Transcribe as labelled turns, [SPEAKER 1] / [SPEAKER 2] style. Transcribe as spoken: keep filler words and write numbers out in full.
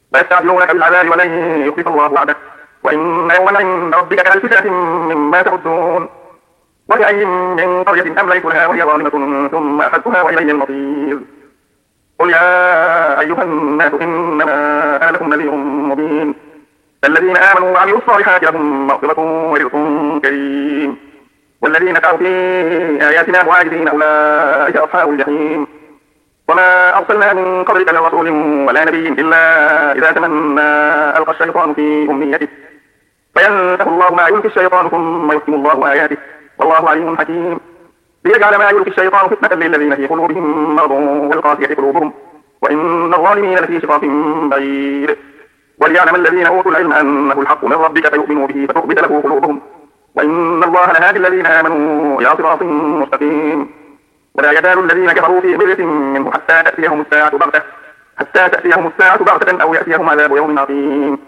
[SPEAKER 1] ويستعجلونك بالعذاب ولن يخلف الله وعده وإن يوما عند ربك كألف سنة مما تعدون وكأي من قرية أمليت لها وهي ظالمة ثم أخذتها وإلي المصير قل يا أيها الناس إنما أنا لكم نذير مبين الذين آمنوا وعملوا الصالحات لهم مغفرة ورزق كريم والذين سعوا في آياتنا معاجزين أولئك أصحاب الجحيم وما أرسلنا من قبلك من رسول ولا نبي إلا إذا تمنى ألقى الشيطان في أمنيته فينسخ الله ما يلقي الشيطان ثم يحكم الله آياته والله عليم حكيم ليجعل ما يلقي الشيطان فتنة للذين في قلوبهم مرض والقاسية قلوبهم وإن الظالمين لفي شقاق بعيد وليعلم الذين أوتوا العلم أنه الحق من ربك فيؤمنوا به فتخبت له قلوبهم وإن الله لهادي الذين آمنوا إلى صراط مستقيم ولا يزال الذين كفروا في مرية منه حتى تأتيهم الساعة بغتة حتى تأتيهم الساعة بغتة أو يأتيهم عذاب يوم عظيم